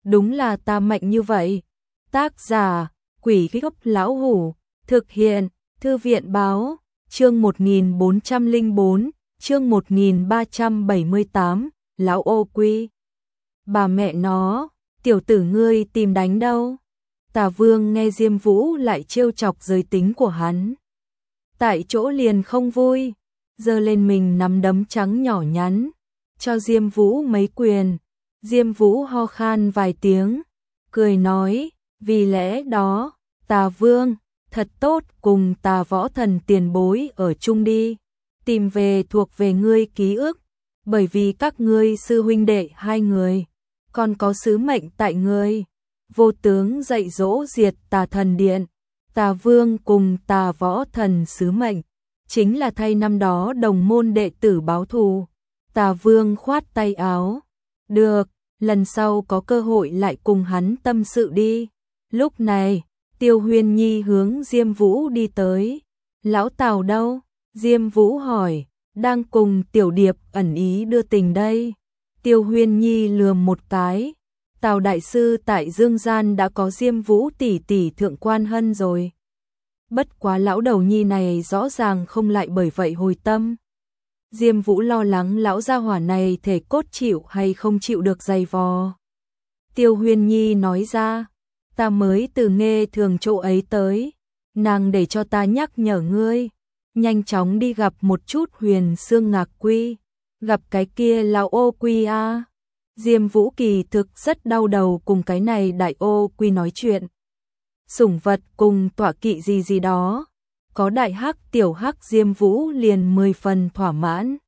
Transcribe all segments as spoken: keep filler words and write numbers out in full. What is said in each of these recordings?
đúng là ta mạnh như vậy. Tác giả, Quỷ Gốc Lão Hủ, thực hiện, Thư viện báo, chương một nghìn bốn trăm lẻ bốn, chương một nghìn ba trăm bảy mươi tám, Lão Ô Quy. Bà mẹ nó, tiểu tử ngươi tìm đánh đâu? Tà Vương nghe Diêm Vũ lại trêu chọc giới tính của hắn. Tại chỗ liền không vui, giơ lên mình nắm đấm trắng nhỏ nhắn, cho Diêm Vũ mấy quyền. Diêm Vũ ho khan vài tiếng, cười nói, vì lẽ đó, Tà Vương, thật tốt cùng Tà Võ Thần tiền bối ở chung đi, tìm về thuộc về ngươi ký ức, bởi vì các ngươi sư huynh đệ hai người, còn có sứ mệnh tại ngươi. Vô tướng dạy dỗ diệt Tà Thần Điện, Tà Vương cùng Tà Võ Thần sứ mệnh, chính là thay năm đó đồng môn đệ tử báo thù. Tà Vương khoát tay áo, được, lần sau có cơ hội lại cùng hắn tâm sự đi. Lúc này, Tiêu Huyên Nhi hướng Diêm Vũ đi tới. Lão Tào đâu? Diêm Vũ hỏi, đang cùng Tiểu Điệp ẩn ý đưa tình đây. Tiêu Huyên Nhi lườm một cái, Tào đại sư tại Dương Gian đã có Diêm Vũ tỷ tỷ thượng quan hân rồi. Bất quá lão đầu nhi này rõ ràng không lại bởi vậy hồi tâm. Diêm Vũ lo lắng lão gia hỏa này thể cốt chịu hay không chịu được dày vò. Tiêu Huyên Nhi nói ra, ta mới từ Nghê Thường chỗ ấy tới, nàng để cho ta nhắc nhở ngươi, nhanh chóng đi gặp một chút Huyền Xương Ngạc Quy, gặp cái kia lão Ô Quy a. Diêm Vũ kỳ thực rất đau đầu cùng cái này đại Ô Quy nói chuyện. Sủng vật cùng tọa kỵ gì gì đó, có đại hắc tiểu hắc Diêm Vũ liền mười phần thỏa mãn.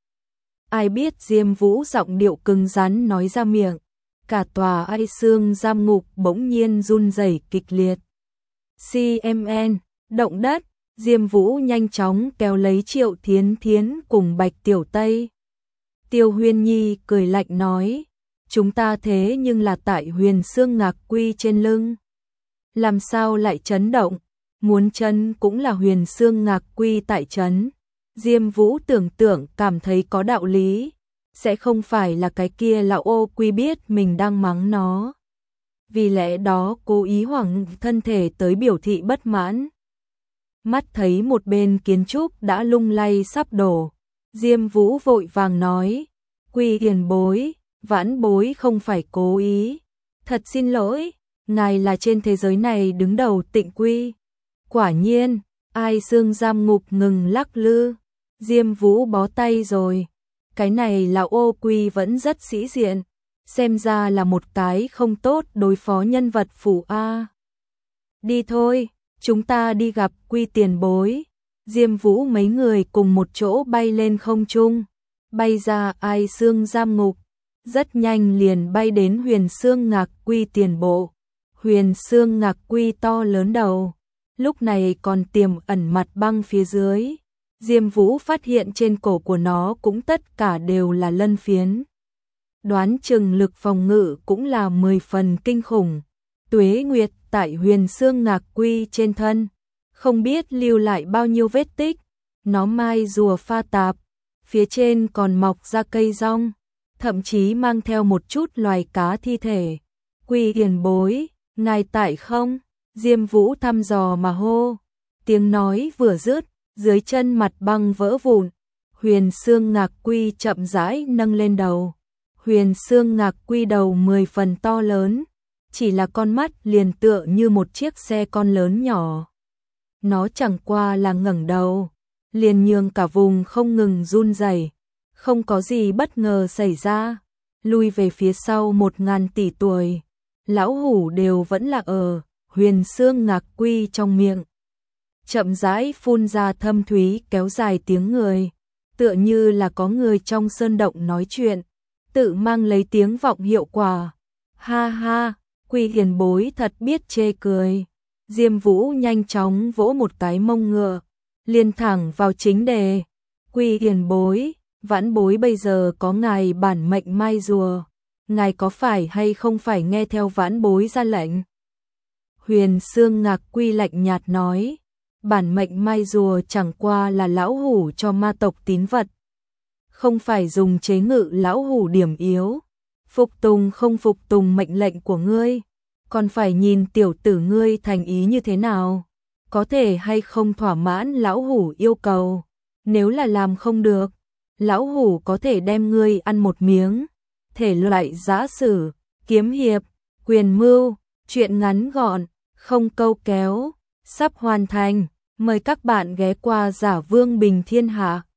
Ai biết Diêm Vũ giọng điệu cứng rắn nói ra miệng, cả tòa ai xương giam ngục bỗng nhiên run rẩy kịch liệt. xê em en, động đất, Diêm Vũ nhanh chóng kéo lấy Triệu Thiến Thiến cùng Bạch Tiểu Tây. Tiêu Huyên Nhi cười lạnh nói, chúng ta thế nhưng là tại Huyền Xương Ngạc Quy trên lưng, làm sao lại chấn động? Muốn chân cũng là Huyền Xương Ngạc Quy tại chấn. Diêm Vũ tưởng tượng cảm thấy có đạo lý, sẽ không phải là cái kia lão Ô Quy biết mình đang mắng nó, vì lẽ đó cố ý hoảng thân thể tới biểu thị bất mãn. Mắt thấy một bên kiến trúc đã lung lay sắp đổ, Diêm Vũ vội vàng nói, Quy hiền bối, vãn bối không phải cố ý, thật xin lỗi, ngài là trên thế giới này đứng đầu Tịnh Quy. Quả nhiên, ai xương giam ngục ngừng lắc lư, Diêm Vũ bó tay rồi, cái này là Ô Quy vẫn rất sĩ diện, xem ra là một cái không tốt đối phó nhân vật phụ a. Đi thôi, chúng ta đi gặp Quy tiền bối. Diêm Vũ mấy người cùng một chỗ bay lên không trung, bay ra ai xương giam ngục, rất nhanh liền bay đến Huyền Xương Ngạc Quy tiền bộ. Huyền Xương Ngạc Quy to lớn đầu, lúc này còn tiềm ẩn mặt băng phía dưới. Diêm Vũ phát hiện trên cổ của nó cũng tất cả đều là lân phiến. Đoán chừng lực phòng ngự cũng là mười phần kinh khủng. Tuế Nguyệt tại Huyền Xương Ngạc Quy trên thân, không biết lưu lại bao nhiêu vết tích. Nó mai rùa pha tạp, phía trên còn mọc ra cây rong, thậm chí mang theo một chút loài cá thi thể. Quy hiền bối, ngài tại không? Diêm Vũ thăm dò mà hô. Tiếng nói vừa dứt, dưới chân mặt băng vỡ vụn. Huyền Xương Ngạc Quy chậm rãi nâng lên đầu. Huyền Xương Ngạc Quy đầu mười phần to lớn, chỉ là con mắt liền tựa như một chiếc xe con lớn nhỏ. Nó chẳng qua là ngẩng đầu, liền nhường cả vùng không ngừng run rẩy. Không có gì bất ngờ xảy ra, lui về phía sau một ngàn tỷ tuổi, lão hủ đều vẫn là ở Huyền Xương Ngạc Quy trong miệng. Chậm rãi phun ra thâm thúy kéo dài tiếng người, tựa như là có người trong sơn động nói chuyện, tự mang lấy tiếng vọng hiệu quả. Ha ha, Quy hiền bối thật biết chê cười. Diêm Vũ nhanh chóng vỗ một cái mông ngựa, liền thẳng vào chính đề. Quy hiền bối, vãn bối bây giờ có ngài bản mệnh mai rùa, ngài có phải hay không phải nghe theo vãn bối ra lệnh? Huyền Xương Ngạc Quy lạnh nhạt nói, bản mệnh mai rùa chẳng qua là lão hủ cho ma tộc tín vật, không phải dùng chế ngự lão hủ điểm yếu. Phục tùng không phục tùng mệnh lệnh của ngươi, còn phải nhìn tiểu tử ngươi thành ý như thế nào, có thể hay không thỏa mãn lão hủ yêu cầu, nếu là làm không được, lão hủ có thể đem ngươi ăn một miếng. Thể loại giã sử, kiếm hiệp, quyền mưu, truyện ngắn gọn, không câu kéo, sắp hoàn thành, mời các bạn ghé qua Giả Vương Bình Thiên Hạ.